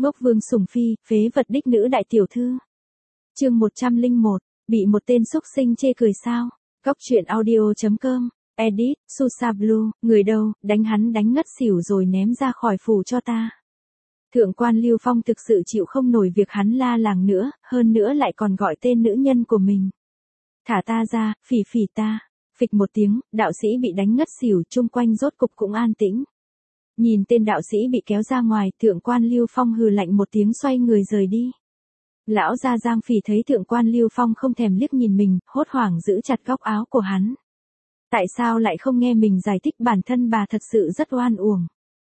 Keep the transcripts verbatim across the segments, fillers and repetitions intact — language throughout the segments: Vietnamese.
Ngốc Vương Sùng Phi, phế vật đích nữ đại tiểu thư. Chương một trăm lẻ một, bị một tên xúc sinh chê cười sao? Góc truyện audio chấm com, edit, Susa Blue, người đâu, đánh hắn đánh ngất xỉu rồi ném ra khỏi phủ cho ta. Thượng quan Lưu Phong thực sự chịu không nổi việc hắn la làng nữa, hơn nữa lại còn gọi tên nữ nhân của mình. Thả ta ra, phỉ phỉ ta. Phịch một tiếng, đạo sĩ bị đánh ngất xỉu, chung quanh rốt cục cũng an tĩnh. Nhìn tên đạo sĩ bị kéo ra ngoài, thượng quan Lưu Phong hừ lạnh một tiếng xoay người rời đi. Lão gia Giang Phỉ thấy thượng quan Lưu Phong không thèm liếc nhìn mình, hốt hoảng giữ chặt góc áo của hắn. Tại sao lại không nghe mình giải thích, bản thân bà thật sự rất oan uổng.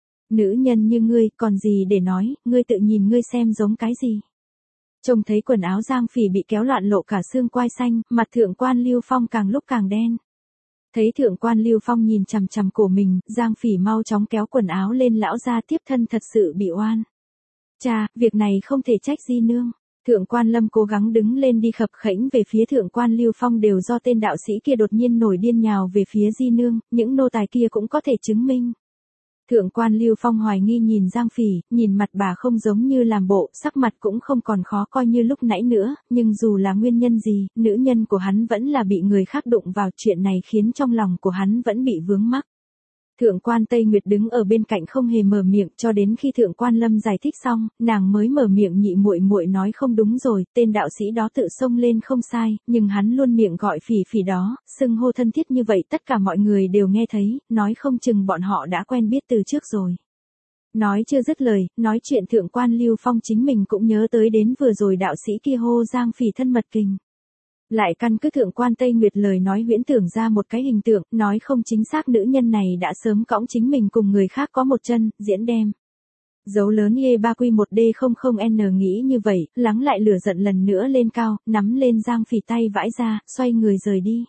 Nữ nhân như ngươi, còn gì để nói, ngươi tự nhìn ngươi xem giống cái gì. Trông thấy quần áo Giang Phỉ bị kéo loạn lộ cả xương quai xanh, mặt thượng quan Lưu Phong càng lúc càng đen. Thấy thượng quan Lưu Phong nhìn chằm chằm cổ mình, Giang Phỉ mau chóng kéo quần áo lên, lão gia tiếp thân thật sự bị oan. Cha, việc này không thể trách Di nương. Thượng quan Lâm cố gắng đứng lên đi khập khễnh về phía thượng quan Lưu Phong, đều do tên đạo sĩ kia đột nhiên nổi điên nhào về phía Di nương, những nô tài kia cũng có thể chứng minh. Thượng quan Lưu Phong hoài nghi nhìn Giang Phỉ, nhìn mặt bà không giống như làm bộ, sắc mặt cũng không còn khó coi như lúc nãy nữa, nhưng dù là nguyên nhân gì, nữ nhân của hắn vẫn là bị người khác đụng vào, chuyện này khiến trong lòng của hắn vẫn bị vướng mắc. Thượng quan Tây Nguyệt đứng ở bên cạnh không hề mở miệng, cho đến khi thượng quan Lâm giải thích xong, nàng mới mở miệng. Nhị muội muội nói không đúng rồi, tên đạo sĩ đó tự xông lên không sai, nhưng hắn luôn miệng gọi phỉ phỉ đó, xưng hô thân thiết như vậy tất cả mọi người đều nghe thấy, nói không chừng bọn họ đã quen biết từ trước rồi. Nói chưa dứt lời, nói chuyện thượng quan Lưu Phong chính mình cũng nhớ tới đến vừa rồi đạo sĩ kia hô Giang Phỉ thân mật kình. Lại căn cứ thượng quan Tây Nguyệt lời nói huyễn tưởng ra một cái hình tượng, nói không chính xác nữ nhân này đã sớm cõng chính mình cùng người khác có một chân, diễn đem. Dấu lớn E ba Q một D không không N nghĩ như vậy, lắng lại lửa giận lần nữa lên cao, nắm lên Giang Phỉ tay vãi ra, xoay người rời đi.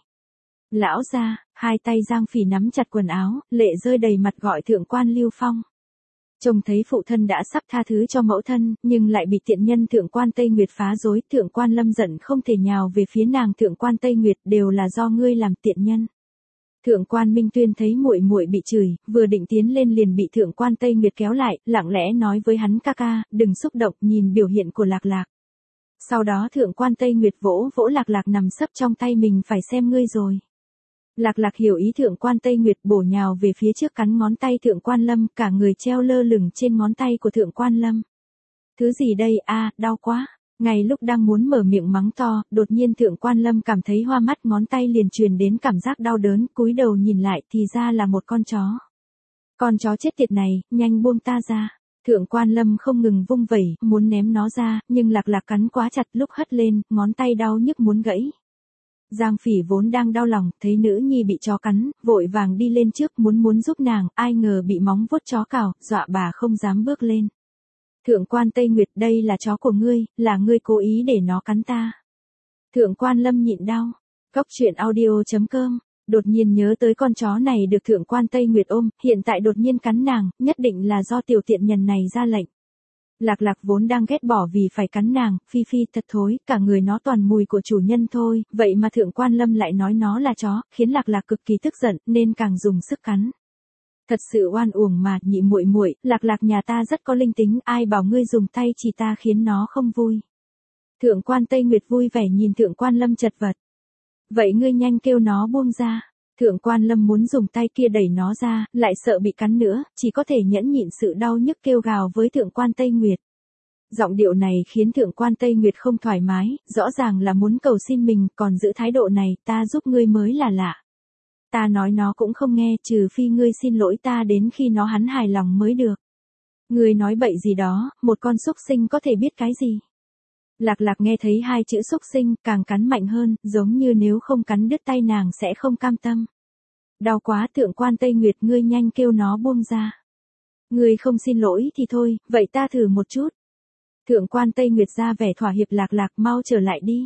Lão gia, hai tay Giang Phỉ nắm chặt quần áo, lệ rơi đầy mặt gọi thượng quan Lưu Phong. Trông thấy phụ thân đã sắp tha thứ cho mẫu thân, nhưng lại bị tiện nhân thượng quan Tây Nguyệt phá rối, thượng quan Lâm giận không thể nhào về phía nàng. Thượng quan Tây Nguyệt, đều là do ngươi làm, tiện nhân. Thượng quan Minh Tuyên thấy muội muội bị chửi, vừa định tiến lên liền bị thượng quan Tây Nguyệt kéo lại, lặng lẽ nói với hắn, ca ca, đừng xúc động, nhìn biểu hiện của Lạc Lạc. Sau đó thượng quan Tây Nguyệt vỗ vỗ Lạc Lạc nằm sấp trong tay mình, phải xem ngươi rồi. Lạc Lạc hiểu ý thượng quan Tây Nguyệt, bổ nhào về phía trước cắn ngón tay thượng quan Lâm, cả người treo lơ lửng trên ngón tay của thượng quan Lâm. Thứ gì đây, a, à, đau quá. Ngay lúc đang muốn mở miệng mắng to, đột nhiên thượng quan Lâm cảm thấy hoa mắt, ngón tay liền truyền đến cảm giác đau đớn, cúi đầu nhìn lại thì ra là một con chó. Con chó chết tiệt này, nhanh buông ta ra. Thượng quan Lâm không ngừng vung vẩy, muốn ném nó ra, nhưng Lạc Lạc cắn quá chặt, lúc hất lên, ngón tay đau nhức muốn gãy. Giang Phỉ vốn đang đau lòng, thấy nữ nhi bị chó cắn, vội vàng đi lên trước muốn muốn giúp nàng, ai ngờ bị móng vuốt chó cào, dọa bà không dám bước lên. Thượng quan Tây Nguyệt, đây là chó của ngươi, là ngươi cố ý để nó cắn ta. Thượng quan Lâm nhịn đau. Góc truyện audio chấm com, đột nhiên nhớ tới con chó này được thượng quan Tây Nguyệt ôm, hiện tại đột nhiên cắn nàng, nhất định là do tiểu tiện nhân này ra lệnh. Lạc Lạc vốn đang ghét bỏ vì phải cắn nàng, phi phi thật thối, cả người nó toàn mùi của chủ nhân thôi, vậy mà thượng quan Lâm lại nói nó là chó, khiến Lạc Lạc cực kỳ tức giận, nên càng dùng sức cắn. Thật sự oan uổng mà, nhị muội muội, Lạc Lạc nhà ta rất có linh tính, ai bảo ngươi dùng tay chỉ ta khiến nó không vui. Thượng quan Tây Nguyệt vui vẻ nhìn thượng quan Lâm chật vật. Vậy ngươi nhanh kêu nó buông ra. Thượng quan Lâm muốn dùng tay kia đẩy nó ra, lại sợ bị cắn nữa, chỉ có thể nhẫn nhịn sự đau nhức kêu gào với thượng quan Tây Nguyệt. Giọng điệu này khiến thượng quan Tây Nguyệt không thoải mái, rõ ràng là muốn cầu xin mình, còn giữ thái độ này, ta giúp ngươi mới là lạ. Ta nói nó cũng không nghe, trừ phi ngươi xin lỗi ta đến khi nó hắn hài lòng mới được. Ngươi nói bậy gì đó, một con súc sinh có thể biết cái gì. Lạc Lạc nghe thấy hai chữ súc sinh, càng cắn mạnh hơn, giống như nếu không cắn đứt tay nàng sẽ không cam tâm. Đau quá, thượng quan Tây Nguyệt, ngươi nhanh kêu nó buông ra. Ngươi không xin lỗi thì thôi, vậy ta thử một chút. Thượng quan Tây Nguyệt ra vẻ thỏa hiệp. Lạc Lạc mau trở lại đi.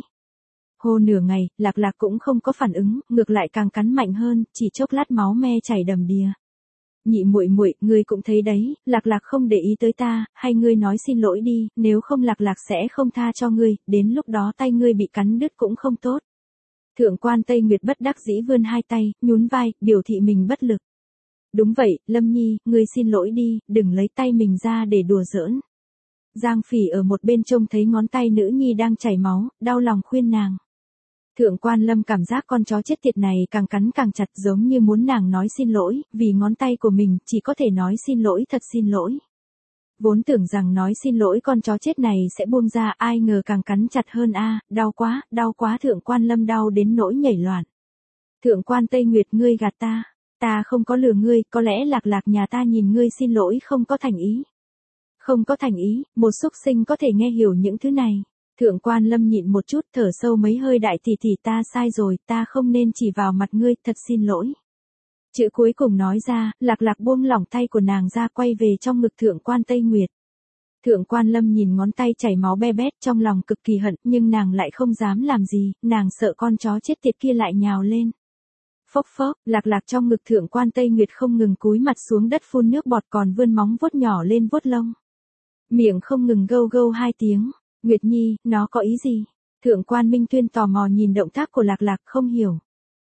Hô nửa ngày, Lạc Lạc cũng không có phản ứng, ngược lại càng cắn mạnh hơn, chỉ chốc lát máu me chảy đầm đìa. Nhị muội muội, ngươi cũng thấy đấy, Lạc Lạc không để ý tới ta, hay ngươi nói xin lỗi đi, nếu không Lạc Lạc sẽ không tha cho ngươi, đến lúc đó tay ngươi bị cắn đứt cũng không tốt. Thượng quan Tây Nguyệt bất đắc dĩ vươn hai tay, nhún vai, biểu thị mình bất lực. Đúng vậy, Lâm Nhi, ngươi xin lỗi đi, đừng lấy tay mình ra để đùa giỡn. Giang Phỉ ở một bên trông thấy ngón tay nữ nhi đang chảy máu, đau lòng khuyên nàng. Thượng quan Lâm cảm giác con chó chết tiệt này càng cắn càng chặt, giống như muốn nàng nói xin lỗi, vì ngón tay của mình, chỉ có thể nói xin lỗi, thật xin lỗi. Vốn tưởng rằng nói xin lỗi con chó chết này sẽ buông ra, ai ngờ càng cắn chặt hơn a, đau quá, đau quá. Thượng quan Lâm đau đến nỗi nhảy loạn. Thượng quan Tây Nguyệt, ngươi gạt ta, ta không có lừa ngươi, có lẽ Lạc Lạc nhà ta nhìn ngươi xin lỗi không có thành ý. Không có thành ý, một xúc sinh có thể nghe hiểu những thứ này. Thượng quan Lâm nhịn một chút, thở sâu mấy hơi, đại tỷ tỷ ta sai rồi, ta không nên chỉ vào mặt ngươi, thật xin lỗi. Chữ cuối cùng nói ra, Lạc Lạc buông lỏng tay của nàng ra, quay về trong ngực thượng quan Tây Nguyệt. Thượng quan Lâm nhìn ngón tay chảy máu be bét, trong lòng cực kỳ hận, nhưng nàng lại không dám làm gì, nàng sợ con chó chết tiệt kia lại nhào lên. Phốc phốc, Lạc Lạc trong ngực thượng quan Tây Nguyệt không ngừng cúi mặt xuống đất phun nước bọt, còn vươn móng vuốt nhỏ lên vuốt lông. Miệng không ngừng gâu gâu hai tiếng. Nguyệt Nhi, nó có ý gì? Thượng quan Minh Tuyên tò mò nhìn động tác của Lạc Lạc, không hiểu.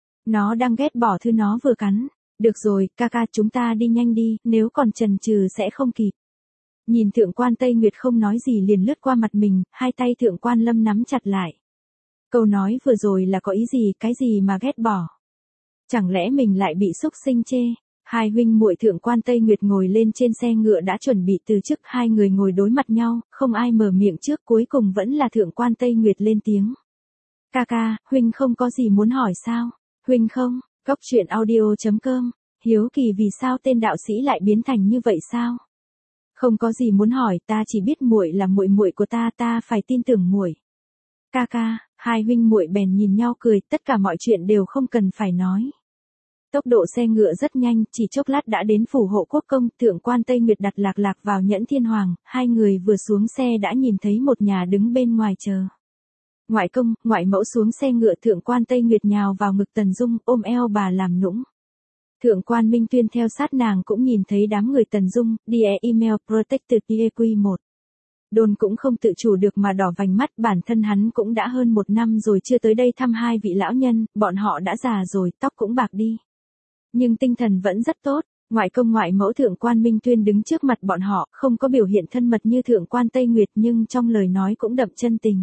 Nó đang ghét bỏ thứ nó vừa cắn. Được rồi, ca ca, chúng ta đi nhanh đi, nếu còn chần chừ sẽ không kịp. Nhìn thượng quan Tây Nguyệt không nói gì liền lướt qua mặt mình, hai tay thượng quan Lâm nắm chặt lại. Câu nói vừa rồi là có ý gì, cái gì mà ghét bỏ? Chẳng lẽ mình lại bị xúc sinh chê? Hai huynh muội thượng quan Tây Nguyệt ngồi lên trên xe ngựa đã chuẩn bị từ trước, hai người ngồi đối mặt nhau, không ai mở miệng trước, cuối cùng vẫn là thượng quan Tây Nguyệt lên tiếng. Ca ca, huynh không có gì muốn hỏi sao? Huynh không, Cốc truyện audio chấm com, hiếu kỳ vì sao tên đạo sĩ lại biến thành như vậy sao? Không có gì muốn hỏi, ta chỉ biết muội là muội muội của ta, ta phải tin tưởng muội. Ca ca, hai huynh muội bèn nhìn nhau cười, tất cả mọi chuyện đều không cần phải nói. Tốc độ xe ngựa rất nhanh, chỉ chốc lát đã đến phủ hộ quốc công, thượng quan Tây Nguyệt đặt Lạc Lạc vào nhẫn thiên hoàng, hai người vừa xuống xe đã nhìn thấy một nhà đứng bên ngoài chờ. Ngoại công, ngoại mẫu xuống xe ngựa, thượng quan Tây Nguyệt nhào vào ngực Tần Dung, ôm eo bà làm nũng. Thượng quan Minh Tuyên theo sát nàng cũng nhìn thấy đám người Tần Dung, đê e email protected e q một. Đồn cũng không tự chủ được mà đỏ vành mắt, bản thân hắn cũng đã hơn một năm rồi chưa tới đây thăm hai vị lão nhân, bọn họ đã già rồi, tóc cũng bạc đi. Nhưng tinh thần vẫn rất tốt, ngoại công ngoại mẫu thượng quan Minh Tuyên đứng trước mặt bọn họ, không có biểu hiện thân mật như thượng quan Tây Nguyệt nhưng trong lời nói cũng đậm chân tình.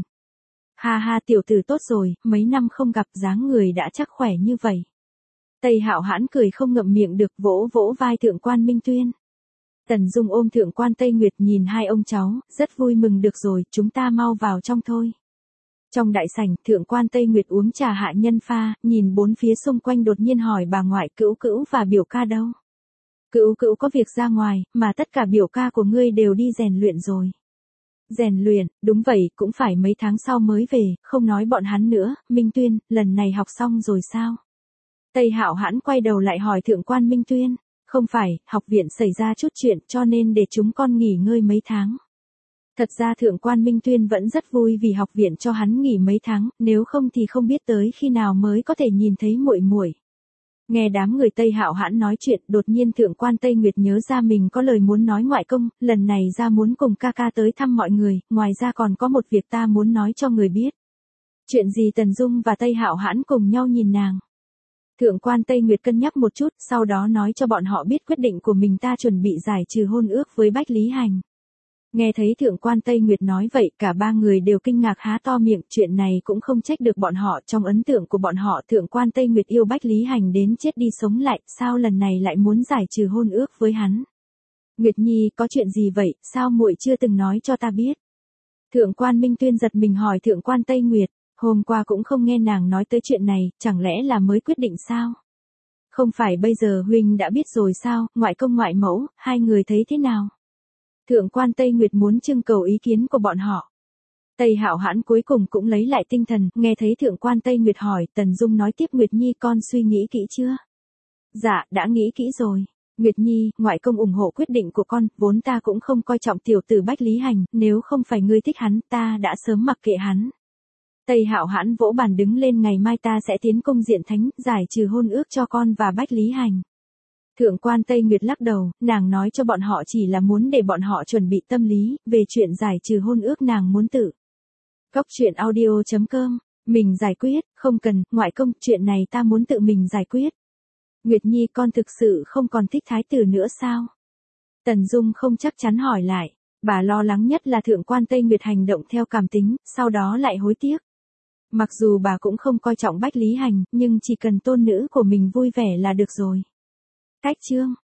Ha ha, tiểu tử tốt rồi, mấy năm không gặp, dáng người đã chắc khỏe như vậy. Tây Hạo Hãn cười không ngậm miệng được, vỗ vỗ vai thượng quan Minh Tuyên. Tần Dung ôm thượng quan Tây Nguyệt nhìn hai ông cháu, rất vui mừng, được rồi, chúng ta mau vào trong thôi. Trong đại sảnh, thượng quan Tây Nguyệt uống trà hạ nhân pha, nhìn bốn phía xung quanh đột nhiên hỏi bà ngoại, Cữu Cữu và biểu ca đâu? Cữu Cữu có việc ra ngoài, mà tất cả biểu ca của ngươi đều đi rèn luyện rồi. Rèn luyện, đúng vậy, cũng phải mấy tháng sau mới về, không nói bọn hắn nữa. Minh Tuyên, lần này học xong rồi sao? Tây Hạo Hãn quay đầu lại hỏi thượng quan Minh Tuyên. Không phải, học viện xảy ra chút chuyện cho nên để chúng con nghỉ ngơi mấy tháng. Thật ra thượng quan Minh Tuyên vẫn rất vui vì học viện cho hắn nghỉ mấy tháng, nếu không thì không biết tới khi nào mới có thể nhìn thấy muội muội. Nghe đám người Tây Hạo Hãn nói chuyện, đột nhiên thượng quan Tây Nguyệt nhớ ra mình có lời muốn nói ngoại công, lần này ra muốn cùng ca ca tới thăm mọi người, ngoài ra còn có một việc ta muốn nói cho người biết. Chuyện gì? Tần Dung và Tây Hạo Hãn cùng nhau nhìn nàng. Thượng quan Tây Nguyệt cân nhắc một chút, sau đó nói cho bọn họ biết quyết định của mình, ta chuẩn bị giải trừ hôn ước với Bách Lý Hành. Nghe thấy thượng quan Tây Nguyệt nói vậy, cả ba người đều kinh ngạc há to miệng, chuyện này cũng không trách được bọn họ, trong ấn tượng của bọn họ thượng quan Tây Nguyệt yêu Bách Lý Hành đến chết đi sống lại, sao lần này lại muốn giải trừ hôn ước với hắn? Nguyệt Nhi, có chuyện gì vậy, sao muội chưa từng nói cho ta biết? Thượng quan Minh Tuyên giật mình hỏi thượng quan Tây Nguyệt, hôm qua cũng không nghe nàng nói tới chuyện này, chẳng lẽ là mới quyết định sao? Không phải bây giờ huynh đã biết rồi sao? Ngoại công ngoại mẫu, hai người thấy thế nào? Thượng quan Tây Nguyệt muốn trưng cầu ý kiến của bọn họ. Tây Hạo Hãn cuối cùng cũng lấy lại tinh thần, nghe thấy thượng quan Tây Nguyệt hỏi, Tần Dung nói tiếp, Nguyệt Nhi con suy nghĩ kỹ chưa? Dạ, đã nghĩ kỹ rồi. Nguyệt Nhi, ngoại công ủng hộ quyết định của con, vốn ta cũng không coi trọng tiểu tử Bách Lý Hành, nếu không phải ngươi thích hắn, ta đã sớm mặc kệ hắn. Tây Hạo Hãn vỗ bàn đứng lên, ngày mai ta sẽ tiến cung diện thánh, giải trừ hôn ước cho con và Bách Lý Hành. Thượng quan Tây Nguyệt lắc đầu, nàng nói cho bọn họ chỉ là muốn để bọn họ chuẩn bị tâm lý, về chuyện giải trừ hôn ước nàng muốn tự. Cốc truyện audio chấm com, mình giải quyết, không cần, ngoại công, chuyện này ta muốn tự mình giải quyết. Nguyệt Nhi, con thực sự không còn thích thái tử nữa sao? Tần Dung không chắc chắn hỏi lại, Bà lo lắng nhất là thượng quan Tây Nguyệt hành động theo cảm tính, sau đó lại hối tiếc. Mặc dù bà cũng không coi trọng Bách Lý Hành, nhưng chỉ cần tôn nữ của mình vui vẻ là được rồi. Cách chương